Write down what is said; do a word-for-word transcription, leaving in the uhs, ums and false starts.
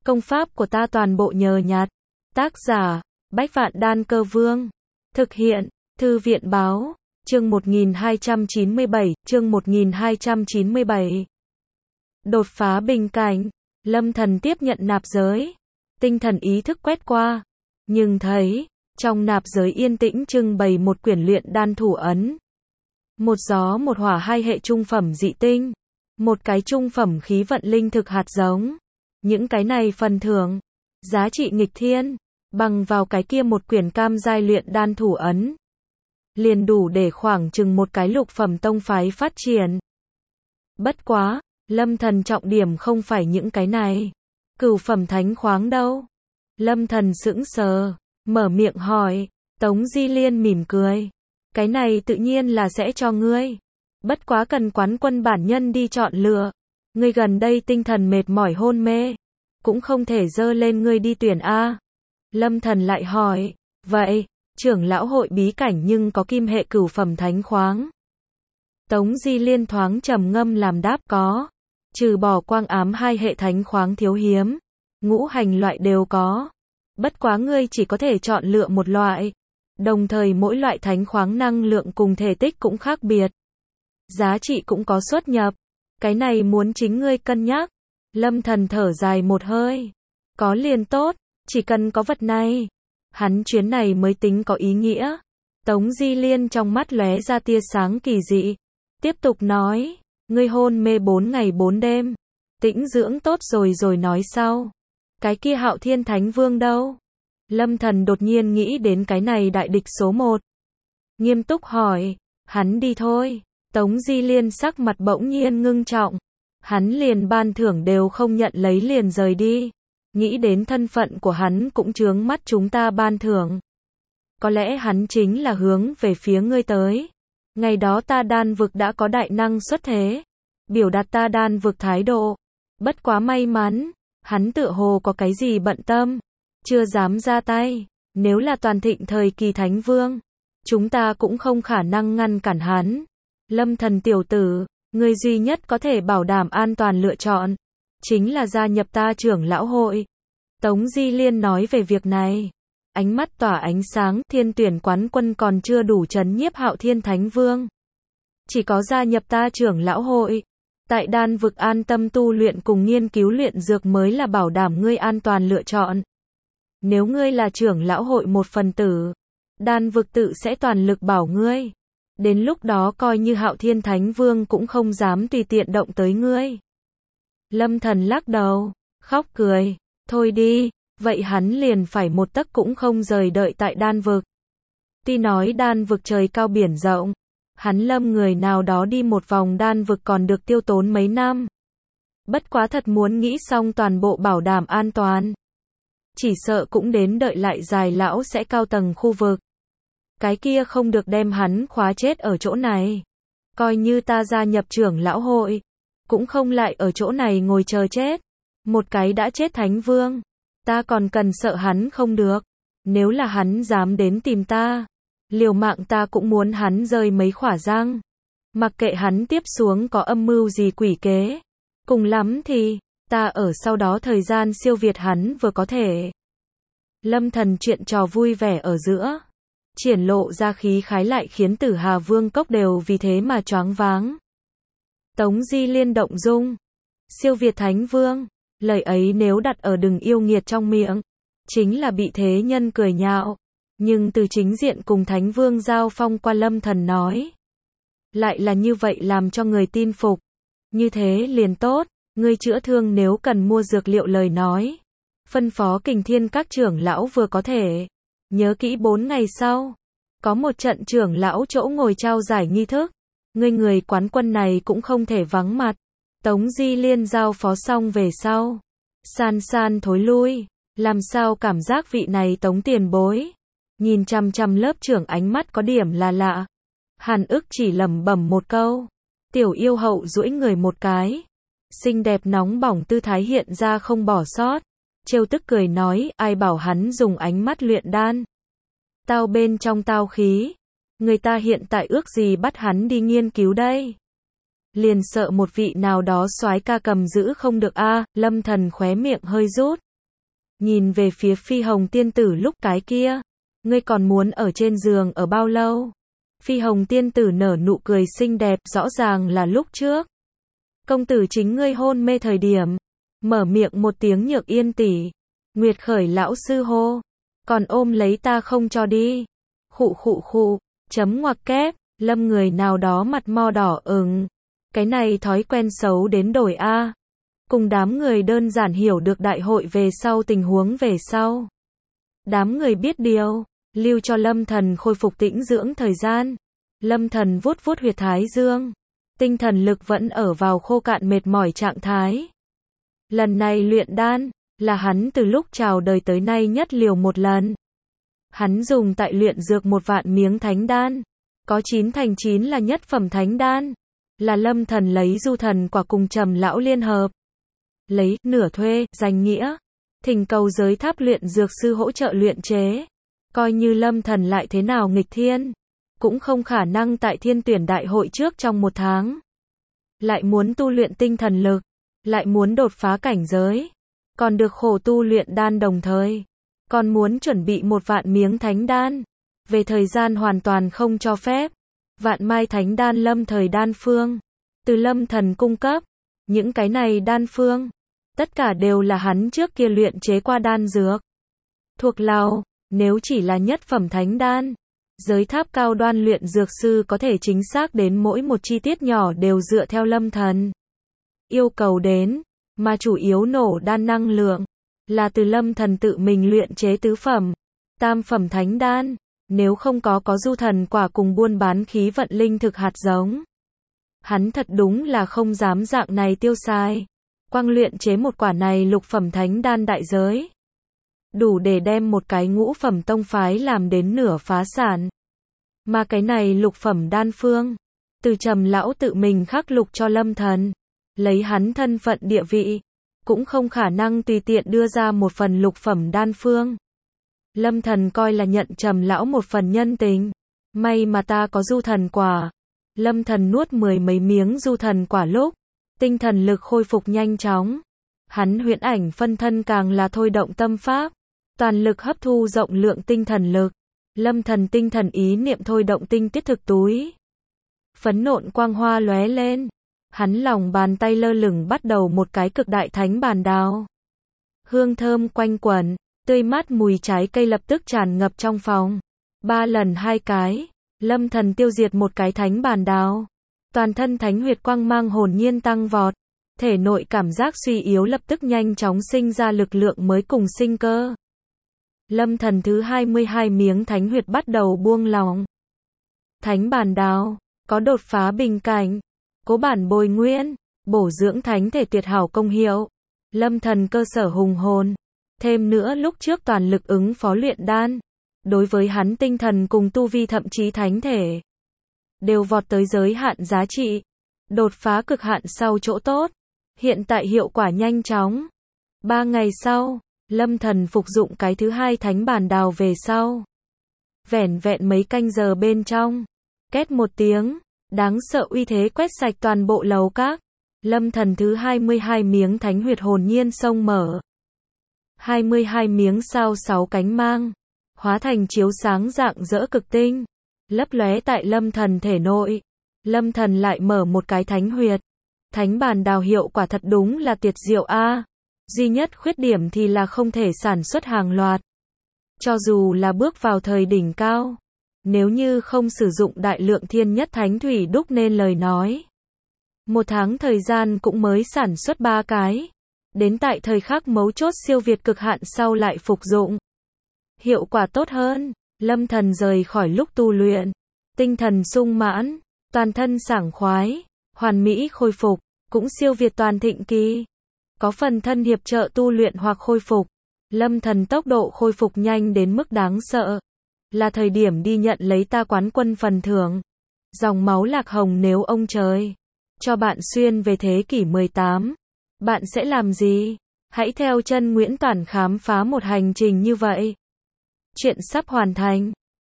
Công pháp của ta toàn bộ nhờ nhặt. Tác giả, Bách Vạn Đan Cơ Vương. Thực hiện, Thư viện Báo. Chương một nghìn hai trăm chín mươi bảy, chương một nghìn hai trăm chín mươi bảy. Đột phá bình cảnh. Lâm Thần tiếp nhận nạp giới. Tinh thần ý thức quét qua. Nhưng thấy, trong nạp giới yên tĩnh trưng bày một quyển luyện đan thủ ấn. Một gió một hỏa hai hệ trung phẩm dị tinh. Một cái trung phẩm khí vận linh thực hạt giống. Những cái này phần thưởng. Giá trị nghịch thiên. Bằng vào cái kia một quyển cam giai luyện đan thủ ấn. Liền đủ để khoảng chừng một cái lục phẩm tông phái phát triển. Bất quá, Lâm Thần trọng điểm không phải những cái này. Cửu phẩm thánh khoáng đâu? Lâm Thần sững sờ, mở miệng hỏi. Tống Di Liên mỉm cười. Cái này tự nhiên là sẽ cho ngươi. Bất quá cần quán quân bản nhân đi chọn lựa. Ngươi gần đây tinh thần mệt mỏi hôn mê. Cũng không thể dơ lên ngươi đi tuyển A. Lâm Thần lại hỏi. Vậy, trưởng lão hội bí cảnh nhưng có kim hệ cửu phẩm thánh khoáng. Tống Di Liên thoáng trầm ngâm làm đáp có. Trừ bỏ quang ám hai hệ thánh khoáng thiếu hiếm. Ngũ hành loại đều có. Bất quá ngươi chỉ có thể chọn lựa một loại. Đồng thời mỗi loại thánh khoáng năng lượng cùng thể tích cũng khác biệt. Giá trị cũng có xuất nhập. Cái này muốn chính ngươi cân nhắc. Lâm Thần thở dài một hơi. Có liền tốt, chỉ cần có vật này. Hắn chuyến này mới tính có ý nghĩa. Tống Di Liên trong mắt lóe ra tia sáng kỳ dị. Tiếp tục nói, ngươi hôn mê bốn ngày bốn đêm. Tĩnh dưỡng tốt rồi rồi nói sau. Cái kia Hạo Thiên Thánh Vương đâu? Lâm Thần đột nhiên nghĩ đến cái này đại địch số một. Nghiêm túc hỏi, hắn đi thôi. Tống Di Liên sắc mặt bỗng nhiên ngưng trọng. Hắn liền ban thưởng đều không nhận lấy liền rời đi. Nghĩ đến thân phận của hắn cũng chướng mắt chúng ta ban thưởng. Có lẽ hắn chính là hướng về phía ngươi tới. Ngày đó ta đan vực đã có đại năng xuất thế. Biểu đạt ta đan vực thái độ. Bất quá may mắn, hắn tựa hồ có cái gì bận tâm. Chưa dám ra tay. Nếu là toàn thịnh thời kỳ Thánh Vương, chúng ta cũng không khả năng ngăn cản hắn. Lâm Thần tiểu tử, người duy nhất có thể bảo đảm an toàn lựa chọn. Chính là gia nhập ta trưởng lão hội. Tống Di Liên nói về việc này. Ánh mắt tỏa ánh sáng, thiên tuyển quán quân còn chưa đủ trấn nhiếp Hạo Thiên Thánh Vương. Chỉ có gia nhập ta trưởng lão hội. Tại đan vực an tâm tu luyện cùng nghiên cứu luyện dược mới là bảo đảm ngươi an toàn lựa chọn. Nếu ngươi là trưởng lão hội một phần tử, đan vực tự sẽ toàn lực bảo ngươi. Đến lúc đó coi như Hạo Thiên Thánh Vương cũng không dám tùy tiện động tới ngươi. Lâm Thần lắc đầu, khóc cười. Thôi đi, vậy hắn liền phải một tấc cũng không rời đợi tại đan vực. Tuy nói đan vực trời cao biển rộng, hắn Lâm người nào đó đi một vòng đan vực còn được tiêu tốn mấy năm. Bất quá thật muốn nghĩ xong toàn bộ bảo đảm an toàn. Chỉ sợ cũng đến đợi lại dài lão sẽ cao tầng khu vực. Cái kia không được đem hắn khóa chết ở chỗ này. Coi như ta gia nhập trưởng lão hội, cũng không lại ở chỗ này ngồi chờ chết. Một cái đã chết Thánh Vương, ta còn cần sợ hắn không được. Nếu là hắn dám đến tìm ta, liều mạng ta cũng muốn hắn rơi mấy khỏa răng. Mặc kệ hắn tiếp xuống có âm mưu gì quỷ kế. Cùng lắm thì, ta ở sau đó thời gian siêu việt hắn vừa có thể. Lâm Thần chuyện trò vui vẻ ở giữa. Triển lộ ra khí khái lại khiến Tử Hà Vương cốc đều vì thế mà choáng váng. Tống Di Liên động dung. Siêu việt Thánh Vương. Lời ấy nếu đặt ở Đừng Yêu Nghiệt trong miệng, chính là bị thế nhân cười nhạo. Nhưng từ chính diện cùng Thánh Vương giao phong qua Lâm Thần nói. Lại là như vậy làm cho người tin phục. Như thế liền tốt, ngươi chữa thương nếu cần mua dược liệu lời nói. Phân phó Kình Thiên các trưởng lão vừa có thể. Nhớ kỹ bốn ngày sau, có một trận trưởng lão chỗ ngồi trao giải nghi thức. Ngươi người quán quân này cũng không thể vắng mặt. Tống Di Liên giao phó xong về sau. San san thối lui. Làm sao cảm giác vị này Tống tiền bối. Nhìn chăm chăm lớp trưởng ánh mắt có điểm là lạ. Hàn ức chỉ lẩm bẩm một câu. Tiểu yêu hậu duỗi người một cái. Xinh đẹp nóng bỏng tư thái hiện ra không bỏ sót. Trêu tức cười nói, ai bảo hắn dùng ánh mắt luyện đan. Tao bên trong tao khí. Người ta hiện tại ước gì bắt hắn đi nghiên cứu đây. Liền sợ một vị nào đó soái ca cầm giữ không được a. Lâm Thần khóe miệng hơi rút. nhìn về phía Phi Hồng tiên tử lúc cái kia. Ngươi còn muốn ở trên giường ở bao lâu? Phi Hồng tiên tử nở nụ cười xinh đẹp, rõ ràng là lúc trước. Công tử chính ngươi hôn mê thời điểm. Mở miệng một tiếng Nhược Yên tỷ. Nguyệt Khởi lão sư hô. Còn ôm lấy ta không cho đi. Khụ khụ khụ, chấm ngoặc kép, lâm người nào đó mặt mo đỏ ửng. Cái này thói quen xấu đến đổi a. Cùng đám người đơn giản hiểu được đại hội về sau tình huống về sau. Đám người biết điều, lưu cho Lâm Thần khôi phục tĩnh dưỡng thời gian. Lâm Thần vuốt vuốt huyệt thái dương. Tinh thần lực vẫn ở vào khô cạn mệt mỏi trạng thái. Lần này luyện đan, là hắn từ lúc chào đời tới nay nhất liều một lần. Hắn dùng tại luyện dược một vạn miếng thánh đan. Có chín thành chín là nhất phẩm thánh đan. Là Lâm Thần lấy du thần quả cùng Trầm lão liên hợp. Lấy, nửa thuê, danh nghĩa. Thỉnh cầu giới tháp luyện dược sư hỗ trợ luyện chế. Coi như Lâm Thần lại thế nào nghịch thiên. Cũng không khả năng tại thiên tuyển đại hội trước trong một tháng. Lại muốn tu luyện tinh thần lực. Lại muốn đột phá cảnh giới. Còn được khổ tu luyện đan đồng thời. Còn muốn chuẩn bị một vạn miếng thánh đan. Về thời gian hoàn toàn không cho phép. Vạn mai thánh đan lâm thời đan phương. Từ Lâm Thần cung cấp. Những cái này đan phương. Tất cả đều là hắn trước kia luyện chế qua đan dược. Thuộc lào, nếu chỉ là nhất phẩm thánh đan. Giới tháp cao đoan luyện dược sư có thể chính xác đến mỗi một chi tiết nhỏ đều dựa theo Lâm Thần yêu cầu đến. Mà chủ yếu nổ đan năng lượng. Là từ Lâm Thần tự mình luyện chế tứ phẩm. Tam phẩm thánh đan. Nếu không có có du thần quả cùng buôn bán khí vận linh thực hạt giống. Hắn thật đúng là không dám dạng này tiêu xài. Quang luyện chế một quả này lục phẩm thánh đan đại giới. Đủ để đem một cái ngũ phẩm tông phái làm đến nửa phá sản. Mà cái này lục phẩm đan phương. Từ Trầm lão tự mình khắc lục cho Lâm Thần. Lấy hắn thân phận địa vị. Cũng không khả năng tùy tiện đưa ra một phần lục phẩm đan phương. Lâm Thần coi là nhận Trầm lão một phần nhân tình. May mà ta có du thần quả. Lâm Thần nuốt mười mấy miếng du thần quả lúc. Tinh thần lực khôi phục nhanh chóng. Hắn huyễn ảnh phân thân càng là thôi động tâm pháp. Toàn lực hấp thu rộng lượng tinh thần lực. Lâm Thần tinh thần ý niệm thôi động tinh tiết thực túi. Phấn nộn quang hoa lóe lên. Hắn lòng bàn tay lơ lửng bắt đầu một cái cực đại thánh bàn đào. Hương thơm quanh quẩn, tươi mát mùi trái cây lập tức tràn ngập trong phòng. Ba lần hai cái, Lâm Thần tiêu diệt một cái thánh bàn đào. Toàn thân thánh huyệt quang mang hồn nhiên tăng vọt. Thể nội cảm giác suy yếu lập tức nhanh chóng sinh ra lực lượng mới cùng sinh cơ. Lâm Thần thứ hai mươi hai miếng thánh huyệt bắt đầu buông lỏng. Thánh bàn đào, có đột phá bình cảnh. Cố bản bồi nguyên, bổ dưỡng thánh thể tuyệt hảo công hiệu. Lâm Thần cơ sở hùng hồn. Thêm nữa lúc trước toàn lực ứng phó luyện đan. Đối với hắn tinh thần cùng tu vi thậm chí thánh thể. Đều vọt tới giới hạn giá trị. Đột phá cực hạn sau chỗ tốt. Hiện tại hiệu quả nhanh chóng. Ba ngày sau, Lâm Thần phục dụng cái thứ hai thánh bàn đào về sau. Vẻn vẹn mấy canh giờ bên trong. Két một tiếng. Đáng sợ uy thế quét sạch toàn bộ lầu các. Lâm Thần thứ hai mươi hai miếng thánh huyệt hồn nhiên sông mở. hai mươi hai miếng sao sáu cánh mang. Hóa thành chiếu sáng dạng dỡ cực tinh. Lấp lóe tại Lâm Thần thể nội. Lâm Thần lại mở một cái thánh huyệt. Thánh bàn đào hiệu quả thật đúng là tuyệt diệu a. Duy nhất khuyết điểm thì là không thể sản xuất hàng loạt. Cho dù là bước vào thời đỉnh cao. Nếu như không sử dụng đại lượng thiên nhất thánh thủy đúc nên lời nói. Một tháng thời gian cũng mới sản xuất ba cái. Đến tại thời khắc mấu chốt siêu việt cực hạn sau lại phục dụng. Hiệu quả tốt hơn. Lâm Thần rời khỏi lúc tu luyện. Tinh thần sung mãn. Toàn thân sảng khoái. Hoàn mỹ khôi phục. Cũng siêu việt toàn thịnh kỳ. Có phần thân hiệp trợ tu luyện hoặc khôi phục. Lâm Thần tốc độ khôi phục nhanh đến mức đáng sợ. Là thời điểm đi nhận lấy ta quán quân phần thưởng. Dòng máu lạc hồng nếu ông trời cho bạn xuyên về thế kỷ mười tám. Bạn sẽ làm gì? Hãy theo chân Nguyễn Toản khám phá một hành trình như vậy. Chuyện sắp hoàn thành.